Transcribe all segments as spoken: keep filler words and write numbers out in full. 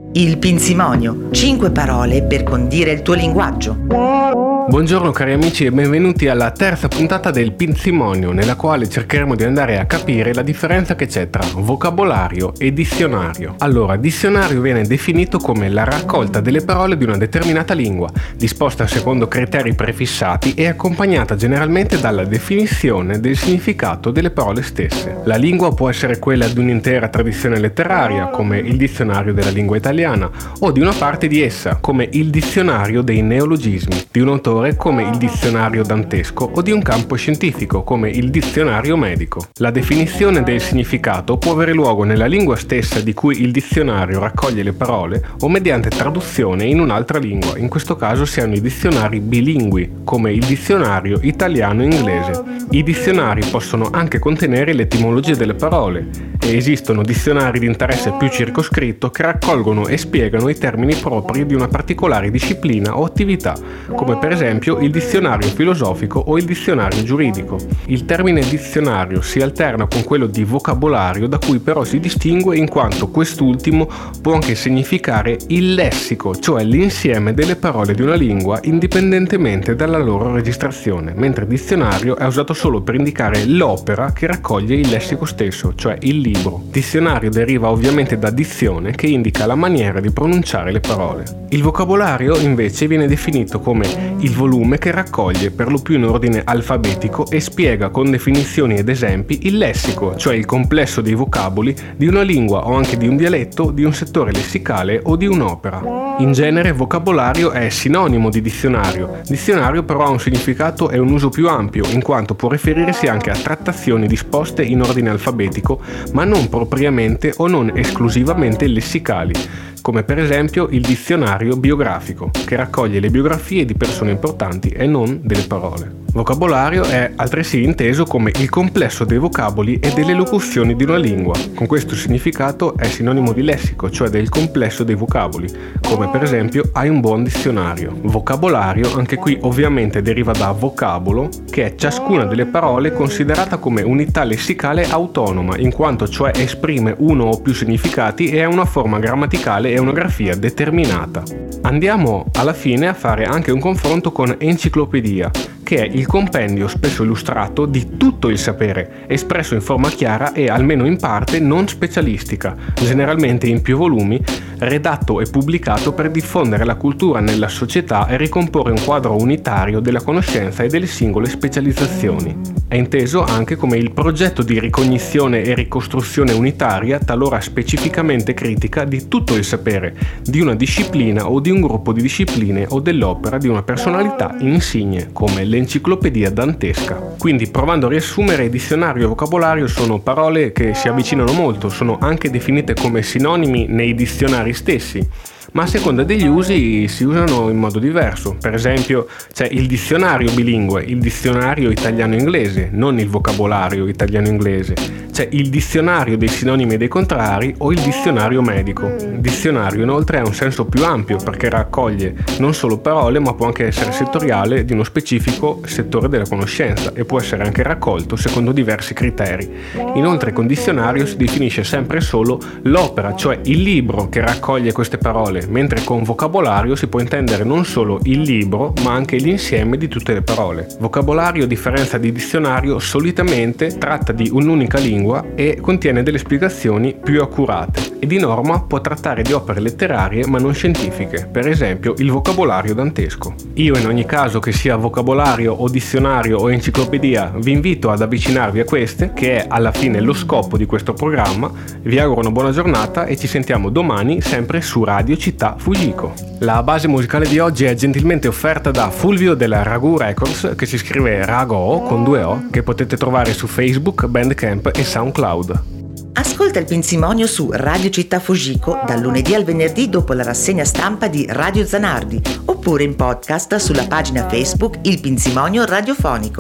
Il Pinzimonio, cinque parole per condire il tuo linguaggio. Buongiorno cari amici e benvenuti alla terza puntata del Pinzimonio, nella quale cercheremo di andare a capire la differenza che c'è tra vocabolario e dizionario. Allora, dizionario viene definito come la raccolta delle parole di una determinata lingua, disposta secondo criteri prefissati e accompagnata generalmente dalla definizione del significato delle parole stesse. La lingua può essere quella di un'intera tradizione letteraria, come il dizionario della lingua italiana, o di una parte di essa, come il dizionario dei neologismi, di un autore come il dizionario dantesco o di un campo scientifico come il dizionario medico. La definizione del significato può avere luogo nella lingua stessa di cui il dizionario raccoglie le parole o mediante traduzione in un'altra lingua. In questo caso si hanno i dizionari bilingui come il dizionario italiano-inglese. I dizionari possono anche contenere l'etimologia delle parole e esistono dizionari di interesse più circoscritto che raccolgono e spiegano i termini propri di una particolare disciplina o attività, come per esempio il dizionario filosofico o il dizionario giuridico. Il termine dizionario si alterna con quello di vocabolario, da cui però si distingue in quanto quest'ultimo può anche significare il lessico, cioè l'insieme delle parole di una lingua indipendentemente dalla loro registrazione, mentre dizionario è usato solo per indicare l'opera che raccoglie il lessico stesso, cioè il libro. Dizionario deriva ovviamente da dizione, che indica la maniera di pronunciare le parole. Il vocabolario invece viene definito come il volume che raccoglie per lo più in ordine alfabetico e spiega con definizioni ed esempi il lessico, cioè il complesso dei vocaboli di una lingua o anche di un dialetto, di un settore lessicale o di un'opera. In genere vocabolario è sinonimo di dizionario. Dizionario però ha un significato e un uso più ampio, in quanto può riferirsi anche a trattazioni disposte in ordine alfabetico, ma non propriamente o non esclusivamente lessicali, come per esempio il dizionario biografico, che raccoglie le biografie di persone importanti e non delle parole. Vocabolario è altresì inteso come il complesso dei vocaboli e delle locuzioni di una lingua. Con questo significato è sinonimo di lessico, cioè del complesso dei vocaboli, come per esempio hai un buon dizionario. Vocabolario, anche qui ovviamente deriva da vocabolo, che è ciascuna delle parole considerata come unità lessicale autonoma, in quanto cioè esprime uno o più significati e ha una forma grammaticale e una grafia determinata. Andiamo alla fine a fare anche un confronto con enciclopedia, che è il compendio spesso illustrato di tutto il sapere, espresso in forma chiara e almeno in parte non specialistica, generalmente in più volumi, redatto e pubblicato per diffondere la cultura nella società e ricomporre un quadro unitario della conoscenza e delle singole specializzazioni. È inteso anche come il progetto di ricognizione e ricostruzione unitaria, talora specificamente critica, di tutto il sapere, di una disciplina o di un gruppo di discipline o dell'opera di una personalità insigne, come l'enciclopedia dantesca. Quindi, provando a riassumere, dizionario e vocabolario sono parole che si avvicinano molto, sono anche definite come sinonimi nei dizionari stessi, ma a seconda degli usi si usano in modo diverso. Per esempio c'è il dizionario bilingue, il dizionario italiano-inglese, non il vocabolario italiano-inglese. C'è il dizionario dei sinonimi e dei contrari o il dizionario medico. Il dizionario inoltre ha un senso più ampio perché raccoglie non solo parole, ma può anche essere settoriale di uno specifico settore della conoscenza e può essere anche raccolto secondo diversi criteri. Inoltre con dizionario si definisce sempre solo l'opera, cioè il libro che raccoglie queste parole, mentre con vocabolario si può intendere non solo il libro ma anche l'insieme di tutte le parole. Vocabolario, a differenza di dizionario, solitamente tratta di un'unica lingua e contiene delle spiegazioni più accurate e di norma può trattare di opere letterarie ma non scientifiche, per esempio il vocabolario dantesco. Io in ogni caso, che sia vocabolario o dizionario o enciclopedia, vi invito ad avvicinarvi a queste, che è alla fine lo scopo di questo programma. Vi auguro una buona giornata e ci sentiamo domani sempre su Radio Città Fujiko. La base musicale di oggi è gentilmente offerta da Fulvio della Ragù Records, che si scrive Rago con due O, che potete trovare su Facebook, Bandcamp e SoundCloud. Ascolta il Pinzimonio su Radio Città Fujiko dal lunedì al venerdì dopo la rassegna stampa di Radio Zanardi, oppure in podcast sulla pagina Facebook Il Pinzimonio Radiofonico.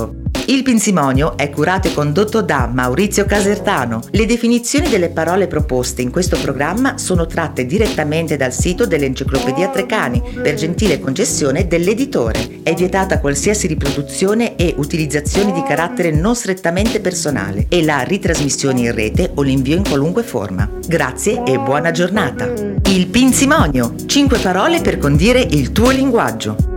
Il Pinzimonio è curato e condotto da Maurizio Casertano. Le definizioni delle parole proposte in questo programma sono tratte direttamente dal sito dell'Enciclopedia Treccani, per gentile concessione dell'editore. È vietata qualsiasi riproduzione e utilizzazione di carattere non strettamente personale e la ritrasmissione in rete o l'invio in qualunque forma. Grazie e buona giornata. Il Pinzimonio. Cinque parole per condire il tuo linguaggio.